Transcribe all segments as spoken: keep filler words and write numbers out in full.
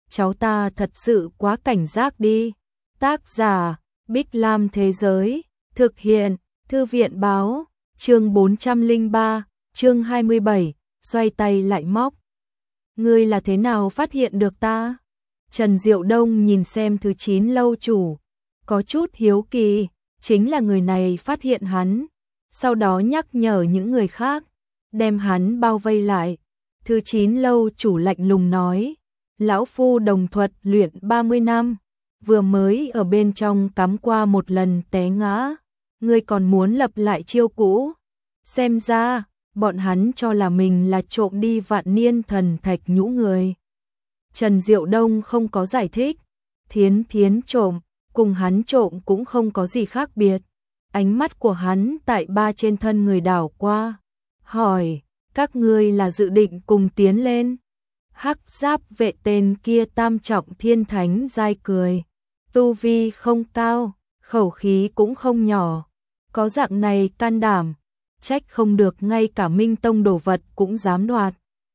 cháu ta thật sự quá cảnh giác đi. Tác giả, Bích Lam Thế Giới, thực hiện, Thư viện Báo, chương bốn trăm lẻ ba, chương hai mươi bảy, xoay tay lại móc. Ngươi là thế nào phát hiện được ta? Trần Diệu Đông nhìn xem thứ chín lâu chủ, có chút hiếu kỳ, chính là người này phát hiện hắn, sau đó nhắc nhở những người khác, đem hắn bao vây lại. Thứ chín lâu chủ lạnh lùng nói, lão phu đồng thuật luyện ba mươi năm, vừa mới ở bên trong cắm qua một lần té ngã, ngươi còn muốn lập lại chiêu cũ. Xem ra, bọn hắn cho là mình là trộm đi vạn niên thần thạch nhũ người. Trần Diệu Đông không có giải thích, thiến thiến trộm, cùng hắn trộm cũng không có gì khác biệt. Ánh mắt của hắn tại ba trên thân người đảo qua, hỏi, các ngươi là dự định cùng tiến lên? Hắc giáp vệ tên kia tam trọng thiên thánh giai cười, tu vi không cao, khẩu khí cũng không nhỏ, có dạng này can đảm, trách không được ngay cả Minh Tông đồ vật cũng dám đoạt.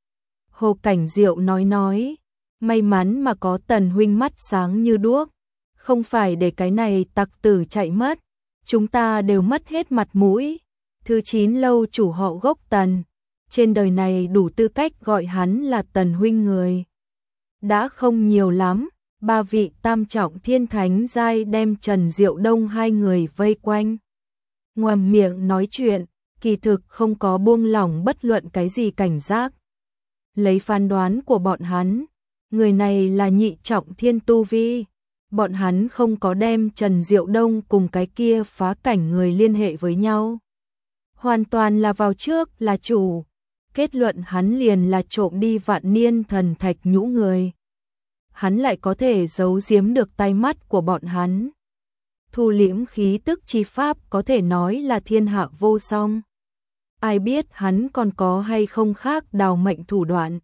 Hồ Cảnh Diệu nói nói, may mắn mà có Tần huynh mắt sáng như đuốc, không phải để cái này tặc tử chạy mất, chúng ta đều mất hết mặt mũi. Thứ chín lâu chủ họ gốc Tần, trên đời này đủ tư cách gọi hắn là Tần huynh người đã không nhiều lắm. Ba vị tam trọng thiên thánh giai đem Trần Diệu Đông hai người vây quanh, ngoàm miệng nói chuyện, kỳ thực không có buông lỏng bất luận cái gì cảnh giác. Lấy phán đoán của bọn hắn, người này là nhị trọng thiên tu vi, bọn hắn không có đem Trần Diệu Đông cùng cái kia phá cảnh người liên hệ với nhau, hoàn toàn là vào trước là chủ, kết luận hắn liền là trộm đi vạn niên thần thạch nhũ người. Hắn lại có thể giấu giếm được tai mắt của bọn hắn. Thu liễm khí tức chi pháp có thể nói là thiên hạ vô song. Ai biết hắn còn có hay không khác đào mệnh thủ đoạn.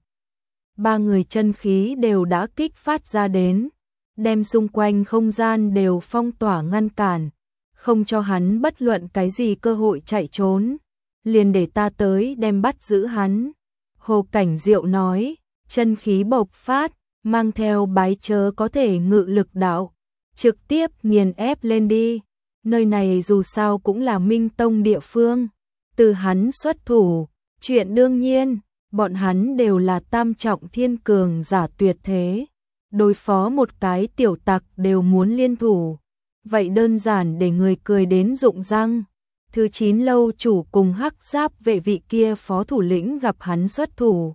Ba người chân khí đều đã kích phát ra đến, đem xung quanh không gian đều phong tỏa ngăn cản, không cho hắn bất luận cái gì cơ hội chạy trốn. Liền để ta tới đem bắt giữ hắn. Hồ Cảnh Diệu nói, chân khí bộc phát, mang theo bái chớ có thể ngự lực đạo, trực tiếp nghiền ép lên đi. Nơi này dù sao cũng là Minh Tông địa phương, từ hắn xuất thủ, chuyện đương nhiên, bọn hắn đều là tam trọng thiên cường giả tuyệt thế, đối phó một cái tiểu tặc đều muốn liên thủ, vậy đơn giản để người cười đến rụng răng. Thứ chín lâu chủ cùng hắc giáp vệ vị kia phó thủ lĩnh gặp hắn xuất thủ,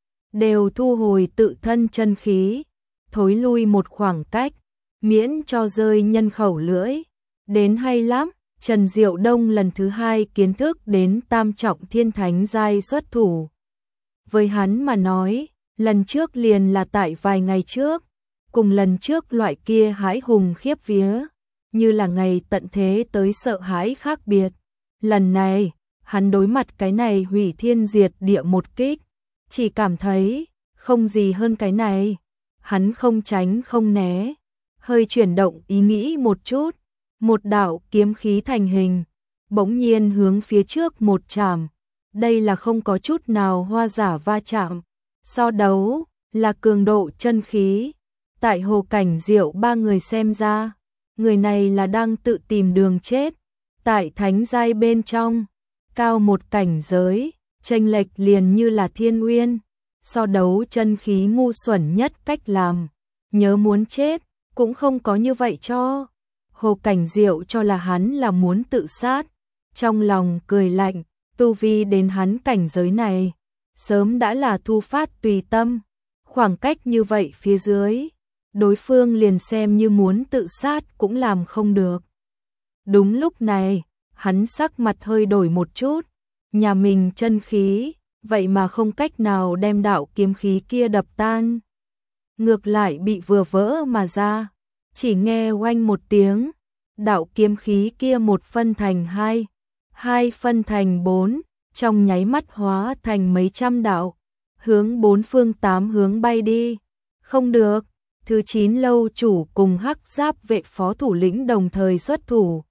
đều thu hồi tự thân chân khí, thối lui một khoảng cách, miễn cho rơi nhân khẩu lưỡi. Đến hay lắm, Trần Diệu Đông lần thứ hai kiến thức đến tam trọng thiên thánh giai xuất thủ. Với hắn mà nói, lần trước liền là tại vài ngày trước, cùng lần trước loại kia hãi hùng khiếp vía, như là ngày tận thế tới sợ hãi khác biệt. Lần này, hắn đối mặt cái này hủy thiên diệt địa một kích, chỉ cảm thấy không gì hơn cái này. Hắn không tránh không né, hơi chuyển động ý nghĩ một chút, một đạo kiếm khí thành hình, bỗng nhiên hướng phía trước một chạm. Đây là không có chút nào hoa giả va chạm, so đấu là cường độ chân khí. Tại Hồ Cảnh Diệu ba người xem ra, người này là đang tự tìm đường chết. Tại thánh giai bên trong, cao một cảnh giới, chênh lệch liền như là thiên uyên, so đấu chân khí ngu xuẩn nhất cách làm, nhớ muốn chết, cũng không có như vậy cho. Hồ Cảnh Diệu cho là hắn là muốn tự sát, trong lòng cười lạnh, tu vi đến hắn cảnh giới này, sớm đã là thu phát tùy tâm, khoảng cách như vậy phía dưới, đối phương liền xem như muốn tự sát cũng làm không được. Đúng lúc này, hắn sắc mặt hơi đổi một chút, nhà mình chân khí, vậy mà không cách nào đem đạo kiếm khí kia đập tan. Ngược lại bị vừa vỡ mà ra, chỉ nghe oanh một tiếng, đạo kiếm khí kia một phân thành hai, hai phân thành bốn, trong nháy mắt hóa thành mấy trăm đạo, hướng bốn phương tám hướng bay đi. Không được, thứ chín lâu chủ cùng hắc giáp vệ phó thủ lĩnh đồng thời xuất thủ,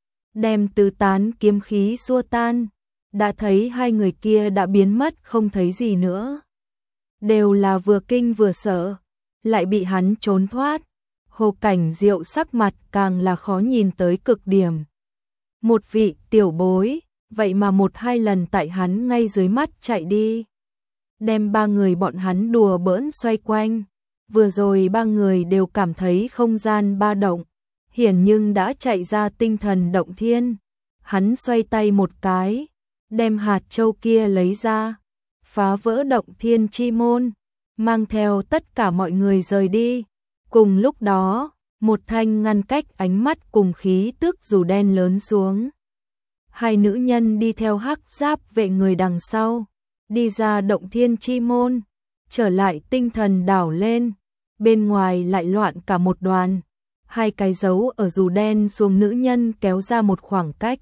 đem tứ tán kiếm khí xua tan. Đã thấy hai người kia đã biến mất không thấy gì nữa, đều là vừa kinh vừa sợ, lại bị hắn trốn thoát. Hồ Cảnh Diệu sắc mặt càng là khó nhìn tới cực điểm. Một vị tiểu bối, vậy mà một hai lần tại hắn ngay dưới mắt chạy đi. Đem ba người bọn hắn đùa bỡn xoay quanh. Vừa rồi ba người đều cảm thấy không gian ba động. Hiển nhưng đã chạy ra tinh thần động thiên. Hắn xoay tay một cái, đem hạt châu kia lấy ra, phá vỡ động thiên chi môn, mang theo tất cả mọi người rời đi. Cùng lúc đó, một thanh ngăn cách ánh mắt cùng khí tức dù đen lớn xuống. Hai nữ nhân đi theo hắc giáp vệ người đằng sau, đi ra động thiên chi môn, trở lại tinh thần đảo lên, bên ngoài lại loạn cả một đoàn. Hai cái dấu ở dù đen xuống nữ nhân kéo ra một khoảng cách,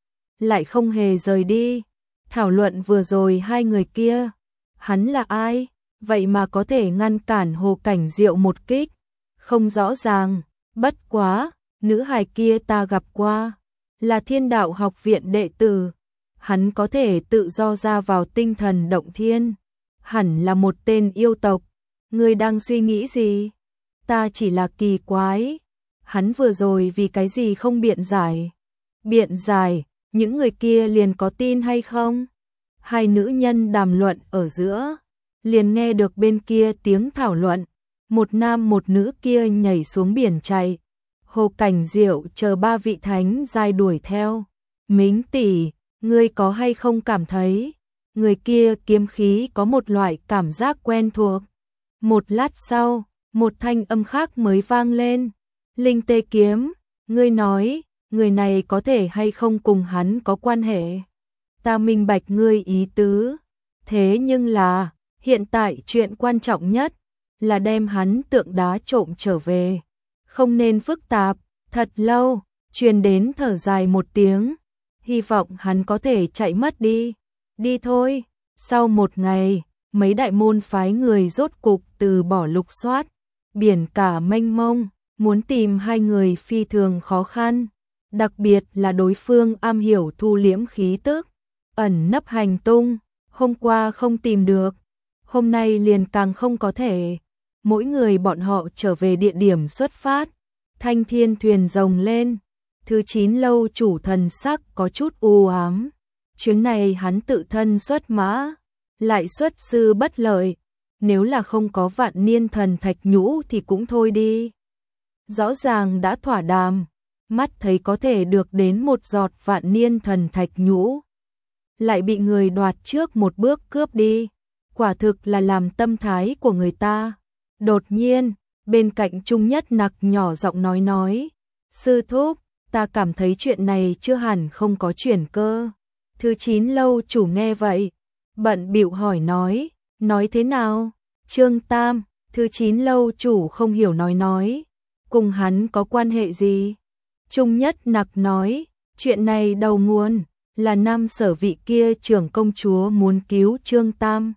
lại không hề rời đi. Thảo luận vừa rồi hai người kia, hắn là ai, vậy mà có thể ngăn cản Hồ Cảnh Diệu một kích, không rõ ràng. Bất quá, nữ hài kia ta gặp qua, là Thiên Đạo học viện đệ tử, hắn có thể tự do ra vào tinh thần động thiên, hẳn là một tên yêu tộc. Ngươi đang suy nghĩ gì? Ta chỉ là kỳ quái, hắn vừa rồi vì cái gì không biện giải? Biện giải, những người kia liền có tin hay không? Hai nữ nhân đàm luận ở giữa, liền nghe được bên kia tiếng thảo luận, một nam một nữ kia nhảy xuống biển chạy. Hồ Cảnh Diệu chờ ba vị thánh giai đuổi theo. Mính tỷ, ngươi có hay không cảm thấy người kia kiếm khí có một loại cảm giác quen thuộc? Một lát sau, một thanh âm khác mới vang lên. Linh tê kiếm, ngươi nói, người này có thể hay không cùng hắn có quan hệ? Ta minh bạch ngươi ý tứ, thế nhưng là, hiện tại chuyện quan trọng nhất là đem hắn tượng đá trộm trở về. Không nên phức tạp. Thật lâu, truyền đến thở dài một tiếng, hy vọng hắn có thể chạy mất đi. Đi thôi. Sau một ngày, mấy đại môn phái người rốt cục từ bỏ lục soát, biển cả mênh mông, muốn tìm hai người phi thường khó khăn, đặc biệt là đối phương am hiểu thu liễm khí tức, ẩn nấp hành tung. Hôm qua không tìm được, hôm nay liền càng không có thể. Mỗi người bọn họ trở về địa điểm xuất phát. Thanh thiên thuyền rồng lên, thứ chín lâu chủ thần sắc có chút u ám. Chuyến này hắn tự thân xuất mã, lại xuất sư bất lợi, nếu là không có vạn niên thần thạch nhũ thì cũng thôi đi. Rõ ràng đã thỏa đàm, mắt thấy có thể được đến một giọt vạn niên thần thạch nhũ, lại bị người đoạt trước một bước cướp đi, quả thực là làm tâm thái của người ta. Đột nhiên, bên cạnh Trung Nhất Nặc nhỏ giọng nói nói, sư thúc, ta cảm thấy chuyện này chưa hẳn không có chuyển cơ. Thứ chín lâu chủ nghe vậy, bận bịu hỏi nói, nói thế nào? Trương Tam, thứ chín lâu chủ không hiểu nói nói, cùng hắn có quan hệ gì? Trung Nhất Nặc nói, chuyện này đầu nguồn là Nam Sở vị kia trưởng công chúa muốn cứu Trương Tam.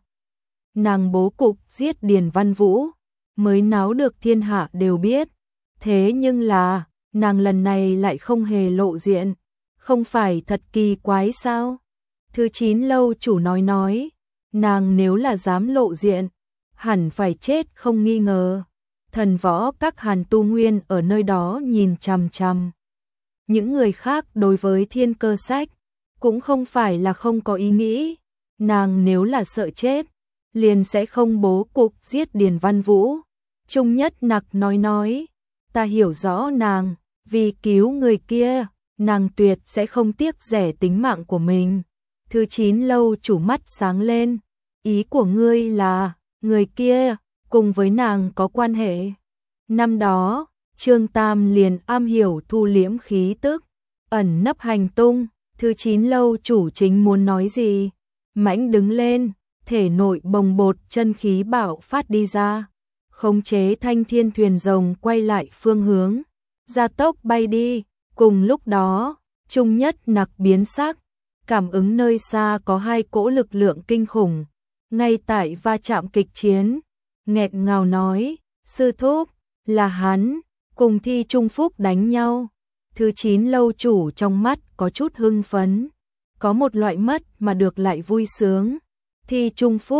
Nàng bố cục giết Điền Văn Vũ, mới náo được thiên hạ đều biết. Thế nhưng là, nàng lần này lại không hề lộ diện, không phải thật kỳ quái sao? Thứ chín lâu chủ nói nói, nàng nếu là dám lộ diện, hẳn phải chết không nghi ngờ. Thần võ các Hàn Tu Nguyên ở nơi đó nhìn chằm chằm. Những người khác đối với thiên cơ sách, cũng không phải là không có ý nghĩ. Nàng nếu là sợ chết, liền sẽ không bố cục giết Điền Văn Vũ. Trung Nhất Nặc nói nói, ta hiểu rõ nàng, vì cứu người kia, nàng tuyệt sẽ không tiếc rẻ tính mạng của mình. Thứ chín lâu chủ mắt sáng lên, ý của ngươi là, người kia, cùng với nàng có quan hệ. Năm đó, Trương Tam liền am hiểu thu liễm khí tức, ẩn nấp hành tung. Thứ chín lâu chủ chính muốn nói gì, mãnh đứng lên, thể nội bồng bột chân khí bạo phát đi ra, khống chế thanh thiên thuyền rồng quay lại phương hướng, gia tốc bay đi. Cùng lúc đó, Trung Nhất Nặc biến sắc, cảm ứng nơi xa có hai cỗ lực lượng kinh khủng, ngay tại va chạm kịch chiến, nghẹn ngào nói, sư thúc, là hắn, cùng Thi Trung Phúc đánh nhau. Thứ chín lâu chủ trong mắt có chút hưng phấn, có một loại mất mà được lại vui sướng. Thi Trung Phúc,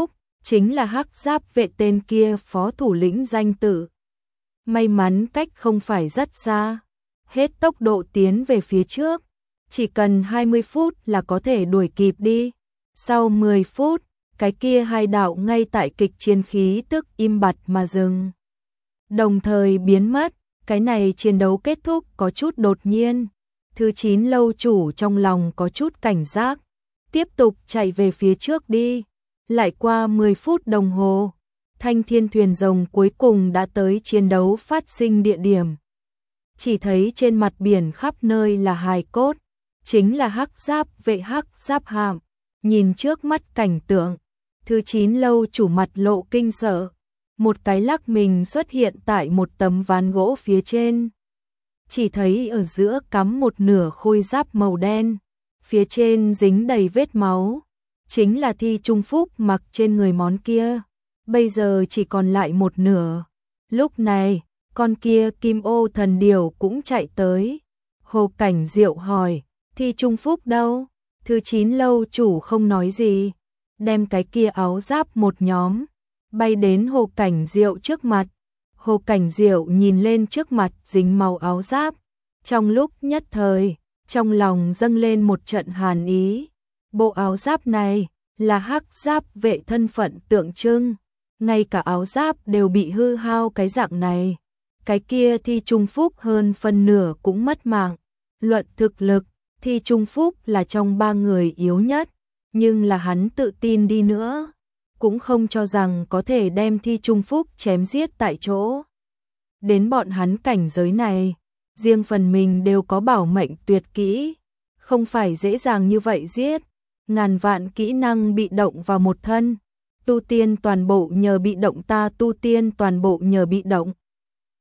chính là hắc giáp vệ tên kia phó thủ lĩnh danh tử. May mắn cách không phải rất xa, hết tốc độ tiến về phía trước, chỉ cần hai mươi phút là có thể đuổi kịp đi. Sau mười phút, cái kia hai đạo ngay tại kịch chiến khí tức im bặt mà dừng, đồng thời biến mất. Cái này chiến đấu kết thúc có chút đột nhiên. Thứ chín lâu chủ trong lòng có chút cảnh giác, tiếp tục chạy về phía trước đi. Lại qua mười phút đồng hồ, Thanh Thiên thuyền rồng cuối cùng đã tới chiến đấu phát sinh địa điểm. Chỉ thấy trên mặt biển khắp nơi là hài cốt, chính là hắc giáp vệ hắc giáp hạm. Nhìn trước mắt cảnh tượng, thứ chín lâu chủ mặt lộ kinh sợ, một cái lắc mình xuất hiện tại một tấm ván gỗ phía trên. Chỉ thấy ở giữa cắm một nửa khôi giáp màu đen, phía trên dính đầy vết máu, chính là Thi Trung Phúc mặc trên người món kia, bây giờ chỉ còn lại một nửa. Lúc này, con kia Kim Ô thần điểu cũng chạy tới. Hồ Cảnh Diệu hỏi, Thi Trung Phúc đâu? Thứ chín lâu chủ không nói gì, đem cái kia áo giáp một nhóm, bay đến Hồ Cảnh Diệu trước mặt. Hồ Cảnh Diệu nhìn lên trước mặt dính màu áo giáp, trong lúc nhất thời, trong lòng dâng lên một trận hàn ý. Bộ áo giáp này là hắc giáp vệ thân phận tượng trưng, ngay cả áo giáp đều bị hư hao cái dạng này. Cái kia Thi Trung Phúc hơn phân nửa cũng mất mạng. Luận thực lực, Thi Trung Phúc là trong ba người yếu nhất, nhưng là hắn tự tin đi nữa, cũng không cho rằng có thể đem Thi Trung Phúc chém giết tại chỗ. Đến bọn hắn cảnh giới này, riêng phần mình đều có bảo mệnh tuyệt kỹ, không phải dễ dàng như vậy giết. Ngàn vạn kỹ năng bị động vào một thân, tu tiên toàn bộ nhờ bị động, ta tu tiên toàn bộ nhờ bị động.